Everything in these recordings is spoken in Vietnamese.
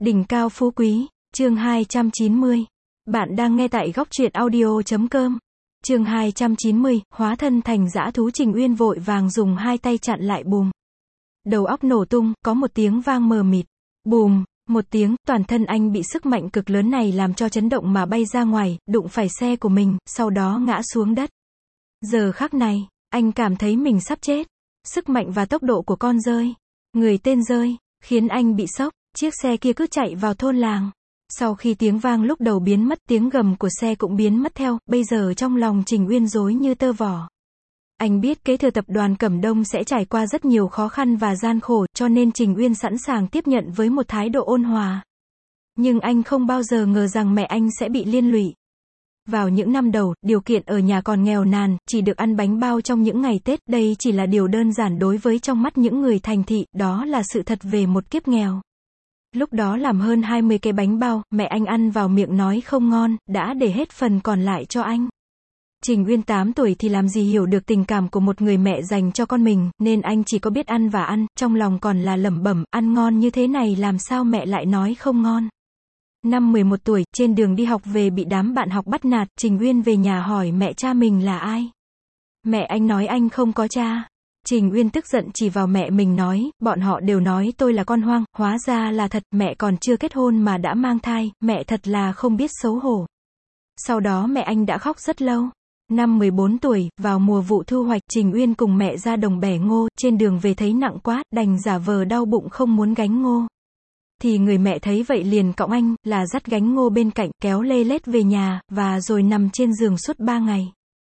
Đỉnh cao phú quý, chương 290. Bạn đang nghe tại góc truyện audio.com. Chương 290, hóa thân thành dã thú. Trình Uyên vội vàng dùng hai tay chặn lại. Bùm. Đầu óc nổ tung, có một tiếng vang mờ mịt. Bùm, một tiếng, toàn thân anh bị sức mạnh cực lớn này làm cho chấn động mà bay ra ngoài, đụng phải xe của mình, sau đó ngã xuống đất. Giờ khắc này, anh cảm thấy mình sắp chết. Sức mạnh và tốc độ của con dơi, người tên dơi, khiến anh bị sốc. Chiếc xe kia cứ chạy vào thôn làng. Sau khi tiếng vang lúc đầu biến mất, tiếng gầm của xe cũng biến mất theo. Bây giờ trong lòng Trình Uyên rối như tơ vò. Anh biết kế thừa tập đoàn Cẩm Đông sẽ trải qua rất nhiều khó khăn và gian khổ, cho nên Trình Uyên sẵn sàng tiếp nhận với một thái độ ôn hòa. Nhưng anh không bao giờ ngờ rằng mẹ anh sẽ bị liên lụy. Vào những năm đầu, điều kiện ở nhà còn nghèo nàn, chỉ được ăn bánh bao trong những ngày Tết. Đây chỉ là điều đơn giản đối với trong mắt những người thành thị, đó là sự thật về một kiếp nghèo. Lúc đó làm hơn 20 cái bánh bao, mẹ anh ăn vào miệng nói không ngon, đã để hết phần còn lại cho anh. Trình Uyên 8 tuổi thì làm gì hiểu được tình cảm của một người mẹ dành cho con mình, nên anh chỉ có biết ăn và ăn, trong lòng còn là lẩm bẩm, ăn ngon như thế này làm sao mẹ lại nói không ngon. Năm 11 tuổi, trên đường đi học về bị đám bạn học bắt nạt, Trình Uyên về nhà hỏi mẹ cha mình là ai. Mẹ anh nói anh không có cha. Trình Uyên tức giận chỉ vào mẹ mình nói, bọn họ đều nói tôi là con hoang, hóa ra là thật, mẹ còn chưa kết hôn mà đã mang thai, mẹ thật là không biết xấu hổ. Sau đó mẹ anh đã khóc rất lâu. Năm 14 tuổi, vào mùa vụ thu hoạch, Trình Uyên cùng mẹ ra đồng bẻ ngô, trên đường về thấy nặng quá, đành giả vờ đau bụng không muốn gánh ngô. Thì người mẹ thấy vậy liền cõng anh, là dắt gánh ngô bên cạnh, kéo lê lết về nhà, và rồi nằm trên giường suốt 3 ngày.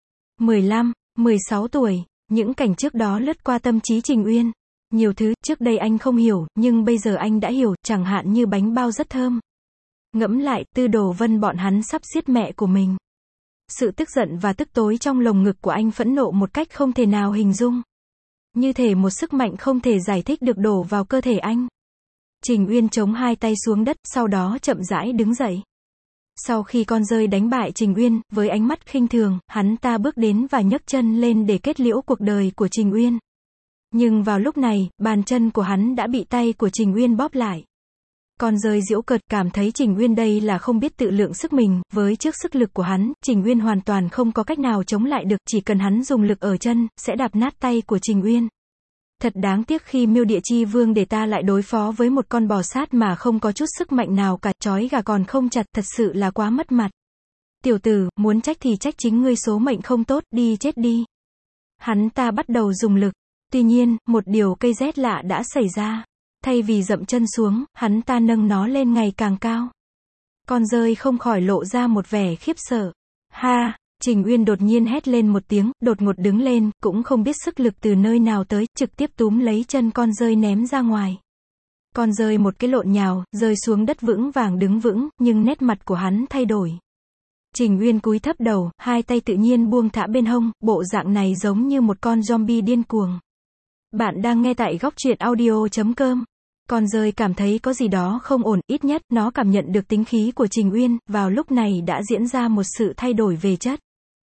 15, 16 tuổi. Những cảnh trước đó lướt qua tâm trí Trình Uyên. Nhiều thứ, trước đây anh không hiểu, nhưng bây giờ anh đã hiểu, chẳng hạn như bánh bao rất thơm. Ngẫm lại, Tư Đồ Vân bọn hắn sắp giết mẹ của mình. Sự tức giận và tức tối trong lồng ngực của anh phẫn nộ một cách không thể nào hình dung. Như thể một sức mạnh không thể giải thích được đổ vào cơ thể anh. Trình Uyên chống hai tay xuống đất, sau đó chậm rãi đứng dậy. Sau khi con dơi đánh bại Trình Uyên, với ánh mắt khinh thường, hắn ta bước đến và nhấc chân lên để kết liễu cuộc đời của Trình Uyên. Nhưng vào lúc này, bàn chân của hắn đã bị tay của Trình Uyên bóp lại. Con dơi giễu cợt, cảm thấy Trình Uyên đây là không biết tự lượng sức mình, với trước sức lực của hắn, Trình Uyên hoàn toàn không có cách nào chống lại được, chỉ cần hắn dùng lực ở chân, sẽ đạp nát tay của Trình Uyên. Thật đáng tiếc khi Miêu Địa Chi Vương để ta lại đối phó với một con bò sát mà không có chút sức mạnh nào cả, trói gà còn không chặt, thật sự là quá mất mặt. Tiểu tử, muốn trách thì trách chính ngươi số mệnh không tốt, đi chết đi. Hắn ta bắt đầu dùng lực. Tuy nhiên, một điều cây rét lạ đã xảy ra. Thay vì dậm chân xuống, hắn ta nâng nó lên ngày càng cao. Con dơi không khỏi lộ ra một vẻ khiếp sợ. Ha! Trình Uyên đột nhiên hét lên một tiếng, đột ngột đứng lên, cũng không biết sức lực từ nơi nào tới, trực tiếp túm lấy chân con dơi ném ra ngoài. Con dơi một cái lộn nhào, rơi xuống đất vững vàng đứng vững, nhưng nét mặt của hắn thay đổi. Trình Uyên cúi thấp đầu, hai tay tự nhiên buông thả bên hông, bộ dạng này giống như một con zombie điên cuồng. Bạn đang nghe tại góc truyện audio.com. Con dơi cảm thấy có gì đó không ổn, ít nhất, nó cảm nhận được tính khí của Trình Uyên, vào lúc này đã diễn ra một sự thay đổi về chất.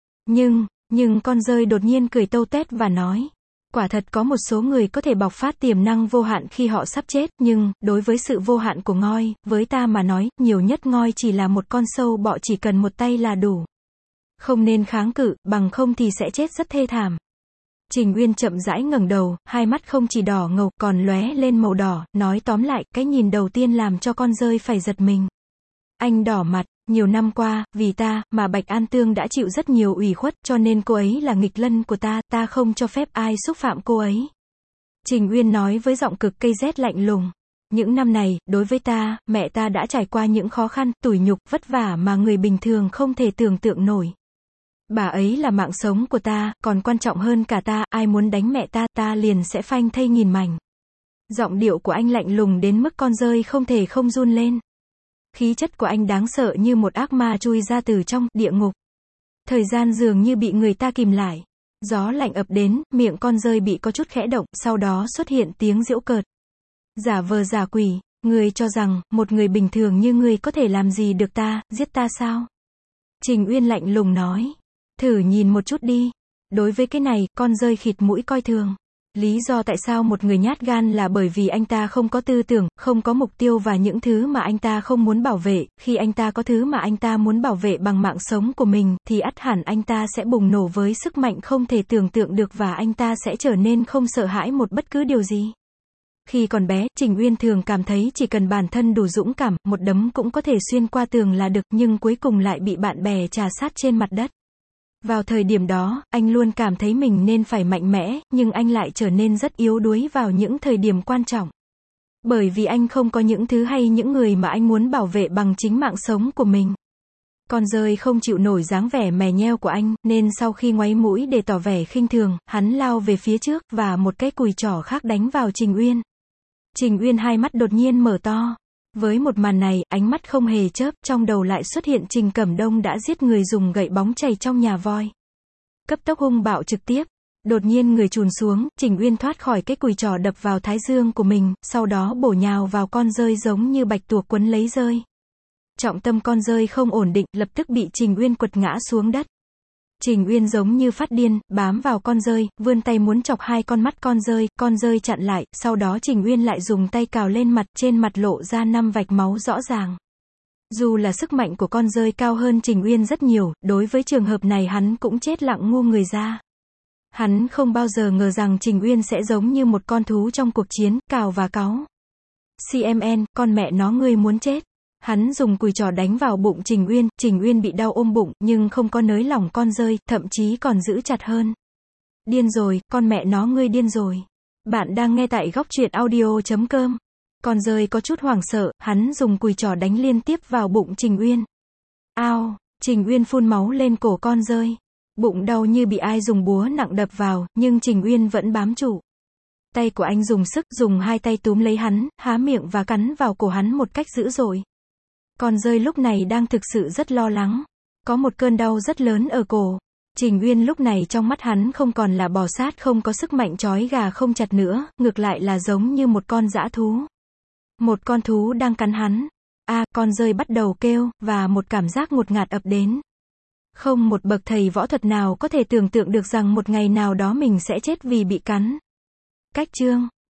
Nhưng con dơi đột nhiên cười tâu tét và nói, quả thật có một số người có thể bộc phát tiềm năng vô hạn khi họ sắp chết, nhưng, đối với sự vô hạn của ngoi, với ta mà nói, nhiều nhất ngoi chỉ là một con sâu bọ chỉ cần một tay là đủ. Không nên kháng cự, bằng không thì sẽ chết rất thê thảm. Trình Uyên chậm rãi ngẩng đầu, hai mắt không chỉ đỏ ngầu, còn lóe lên màu đỏ, nói tóm lại, cái nhìn đầu tiên làm cho con dơi phải giật mình. Anh đỏ mặt, nhiều năm qua, vì ta, mà Bạch An Tương đã chịu rất nhiều ủy khuất, cho nên cô ấy là nghịch lân của ta, ta không cho phép ai xúc phạm cô ấy. Trình Uyên nói với giọng cực cây rét lạnh lùng. Những năm này, đối với ta, mẹ ta đã trải qua những khó khăn, tủi nhục, vất vả mà người bình thường không thể tưởng tượng nổi. Bà ấy là mạng sống của ta, còn quan trọng hơn cả ta, ai muốn đánh mẹ ta, ta liền sẽ phanh thây nghìn mảnh. Giọng điệu của anh lạnh lùng đến mức con dơi không thể không run lên. Khí chất của anh đáng sợ như một ác ma chui ra từ trong địa ngục. Thời gian dường như bị người ta kìm lại. Gió lạnh ập đến, miệng con dơi bị có chút khẽ động, sau đó xuất hiện tiếng giễu cợt. Giả vờ giả quỷ, ngươi cho rằng, một người bình thường như ngươi có thể làm gì được ta, giết ta sao? Trình Uyên lạnh lùng nói. Thử nhìn một chút đi. Đối với cái này, con dơi khịt mũi coi thường. Lý do tại sao một người nhát gan là bởi vì anh ta không có tư tưởng, không có mục tiêu và những thứ mà anh ta không muốn bảo vệ. Khi anh ta có thứ mà anh ta muốn bảo vệ bằng mạng sống của mình, thì ắt hẳn anh ta sẽ bùng nổ với sức mạnh không thể tưởng tượng được và anh ta sẽ trở nên không sợ hãi một bất cứ điều gì. Khi còn bé, Trình Uyên thường cảm thấy chỉ cần bản thân đủ dũng cảm, một đấm cũng có thể xuyên qua tường là được, nhưng cuối cùng lại bị bạn bè trà sát trên mặt đất. Vào thời điểm đó, anh luôn cảm thấy mình nên phải mạnh mẽ, nhưng anh lại trở nên rất yếu đuối vào những thời điểm quan trọng. Bởi vì anh không có những thứ hay những người mà anh muốn bảo vệ bằng chính mạng sống của mình. Con dơi không chịu nổi dáng vẻ mè nheo của anh, nên sau khi ngoáy mũi để tỏ vẻ khinh thường, hắn lao về phía trước, và một cái cùi trỏ khác đánh vào Trình Uyên. Trình Uyên hai mắt đột nhiên mở to. Với một màn này, ánh mắt không hề chớp, trong đầu lại xuất hiện Trình Cẩm Đông đã giết người dùng gậy bóng chày trong nhà voi. Cấp tốc hung bạo trực tiếp. Đột nhiên người chùn xuống, Trình Uyên thoát khỏi cái cùi trỏ đập vào thái dương của mình, sau đó bổ nhào vào con dơi giống như bạch tuộc quấn lấy dơi. Trọng tâm con dơi không ổn định, lập tức bị Trình Uyên quật ngã xuống đất. Trình Uyên giống như phát điên, bám vào con dơi, vươn tay muốn chọc hai con mắt con dơi chặn lại, sau đó Trình Uyên lại dùng tay cào lên mặt, trên mặt lộ ra 5 vạch máu rõ ràng. Dù là sức mạnh của con dơi cao hơn Trình Uyên rất nhiều, đối với trường hợp này hắn cũng chết lặng ngu người ra. Hắn không bao giờ ngờ rằng Trình Uyên sẽ giống như một con thú trong cuộc chiến, cào và cáu. CMN, con mẹ nó ngươi muốn chết. Hắn dùng cùi trỏ đánh vào bụng Trình Uyên bị đau ôm bụng, nhưng không có nới lỏng con dơi, thậm chí còn giữ chặt hơn. Điên rồi, con mẹ nó ngươi điên rồi. Bạn đang nghe tại góc truyện audio.com. Con dơi có chút hoảng sợ, hắn dùng cùi trỏ đánh liên tiếp vào bụng Trình Uyên. Ao, Trình Uyên phun máu lên cổ con dơi. Bụng đau như bị ai dùng búa nặng đập vào, nhưng Trình Uyên vẫn bám trụ. Tay của anh dùng sức, dùng hai tay túm lấy hắn, há miệng và cắn vào cổ hắn một cách dữ dội. Con dơi lúc này đang thực sự rất lo lắng. Có một cơn đau rất lớn ở cổ. Trình Uyên lúc này trong mắt hắn không còn là bò sát không có sức mạnh trói gà không chặt nữa, ngược lại là giống như một con dã thú. Một con thú đang cắn hắn. Con dơi bắt đầu kêu, và một cảm giác ngột ngạt ập đến. Không một bậc thầy võ thuật nào có thể tưởng tượng được rằng một ngày nào đó mình sẽ chết vì bị cắn. Cách chương